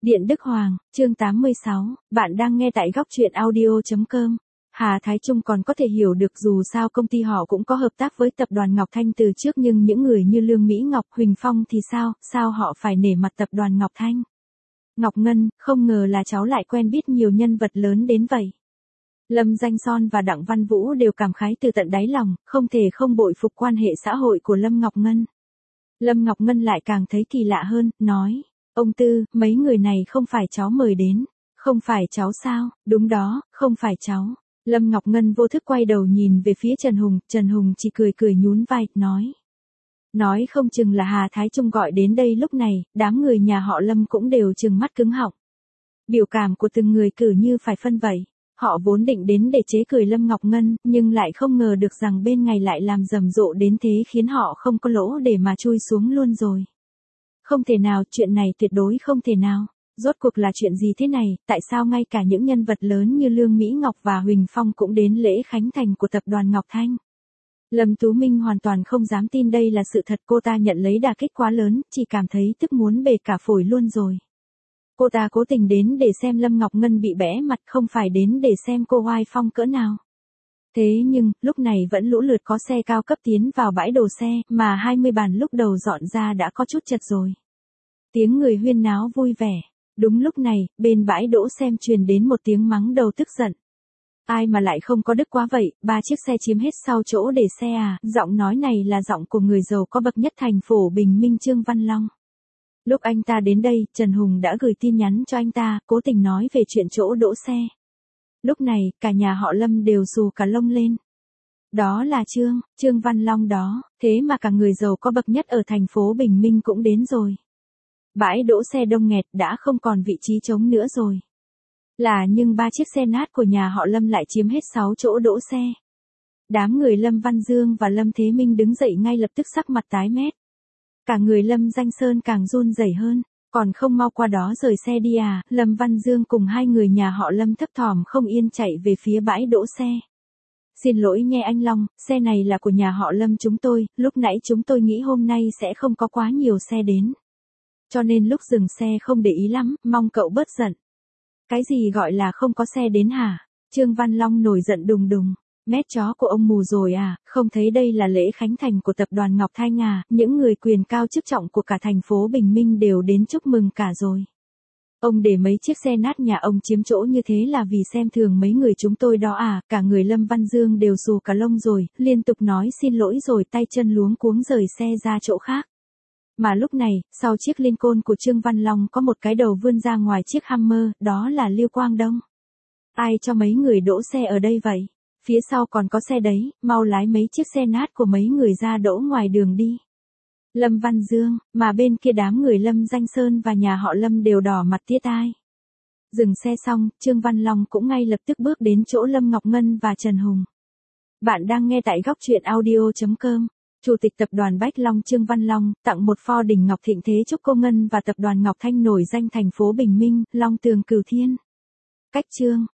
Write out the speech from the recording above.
Điện Đức Hoàng, chương 86, bạn đang nghe tại góc truyện audio.com. Hà Thái Trung còn có thể hiểu được dù sao công ty họ cũng có hợp tác với tập đoàn Ngọc Thanh từ trước, nhưng những người như Lương Mỹ Ngọc, Huỳnh Phong thì sao họ phải nể mặt tập đoàn Ngọc Thanh. Ngọc Ngân, không ngờ là cháu lại quen biết nhiều nhân vật lớn đến vậy. Lâm Danh Son và Đặng Văn Vũ đều cảm khái từ tận đáy lòng, không thể không bội phục quan hệ xã hội của Lâm Ngọc Ngân. Lâm Ngọc Ngân lại càng thấy kỳ lạ hơn, nói: "Ông Tư, mấy người này không phải cháu mời đến." "Không phải cháu sao?" "Đúng đó, không phải cháu." Lâm Ngọc Ngân vô thức quay đầu nhìn về phía Trần Hùng chỉ cười nhún vai, nói không chừng là Hà Thái Trung gọi đến đây lúc này, đám người nhà họ Lâm cũng đều trừng mắt cứng họng. Biểu cảm của từng người cứ như phải phân vậy. Họ vốn định đến để chế cười Lâm Ngọc Ngân, nhưng lại không ngờ được rằng bên ngày lại làm rầm rộ đến thế, khiến họ không có lỗ để mà chui xuống luôn rồi. Không thể nào, chuyện này tuyệt đối không thể nào. Rốt cuộc là chuyện gì thế này, tại sao ngay cả những nhân vật lớn như Lương Mỹ Ngọc và Huỳnh Phong cũng đến lễ khánh thành của tập đoàn Ngọc Thanh? Lâm Tú Minh hoàn toàn không dám tin đây là sự thật, cô ta nhận lấy đả kích quá lớn, chỉ cảm thấy tức muốn bể cả phổi luôn rồi. Cô ta cố tình đến để xem Lâm Ngọc Ngân bị bẽ mặt, không phải đến để xem cô oai phong cỡ nào. Thế nhưng, lúc này vẫn lũ lượt có xe cao cấp tiến vào bãi đổ xe, mà 20 bàn lúc đầu dọn ra đã có chút chật rồi. Tiếng người huyên náo vui vẻ. Đúng lúc này, bên bãi đỗ xe truyền đến một tiếng mắng đầu tức giận. Ai mà lại không có đức quá vậy, 3 chiếc xe chiếm hết sau chỗ để xe à? Giọng nói này là giọng của người giàu có bậc nhất thành phố Bình Minh Trương Văn Long. Lúc anh ta đến đây, Trần Hùng đã gửi tin nhắn cho anh ta, cố tình nói về chuyện chỗ đỗ xe. Lúc này, cả nhà họ Lâm đều xù cả lông lên. Đó là Trương Văn Long đó, thế mà cả người giàu có bậc nhất ở thành phố Bình Minh cũng đến rồi. Bãi đỗ xe đông nghẹt, đã không còn vị trí trống nữa rồi. Nhưng 3 chiếc xe nát của nhà họ Lâm lại chiếm hết 6 chỗ đỗ xe. Đám người Lâm Văn Dương và Lâm Thế Minh đứng dậy ngay lập tức, sắc mặt tái mét. Cả người Lâm Danh Sơn càng run rẩy hơn, còn không mau qua đó rời xe đi à? Lâm Văn Dương cùng hai người nhà họ Lâm thấp thỏm không yên chạy về phía bãi đỗ xe. Xin lỗi nghe anh Long, xe này là của nhà họ Lâm chúng tôi, lúc nãy chúng tôi nghĩ hôm nay sẽ không có quá nhiều xe đến. Cho nên lúc dừng xe không để ý lắm, mong cậu bớt giận. Cái gì gọi là không có xe đến hả? Trương Văn Long nổi giận đùng đùng. Mét chó của ông mù rồi à, không thấy đây là lễ khánh thành của tập đoàn Ngọc Thanh à, những người quyền cao chức trọng của cả thành phố Bình Minh đều đến chúc mừng cả rồi. Ông để mấy chiếc xe nát nhà ông chiếm chỗ như thế là vì xem thường mấy người chúng tôi đó à? Cả người Lâm Văn Dương đều xù cả lông rồi, liên tục nói xin lỗi rồi tay chân luống cuống rời xe ra chỗ khác. Mà lúc này, sau chiếc Lincoln của Trương Văn Long có một cái đầu vươn ra ngoài chiếc Hummer, đó là Lưu Quang Đông. Ai cho mấy người đỗ xe ở đây vậy? Phía sau còn có xe đấy, mau lái mấy chiếc xe nát của mấy người ra đỗ ngoài đường đi. Lâm Văn Dương, mà bên kia đám người Lâm Danh Sơn và nhà họ Lâm đều đỏ mặt tía tai. Dừng xe xong, Trương Văn Long cũng ngay lập tức bước đến chỗ Lâm Ngọc Ngân và Trần Hùng. Bạn đang nghe tại góc truyện audio.com. Chủ tịch tập đoàn Bách Long Trương Văn Long tặng một pho đỉnh ngọc thịnh thế chúc cô Ngân và tập đoàn Ngọc Thanh nổi danh thành phố Bình Minh, Long Tường Cửu Thiên. Cách chương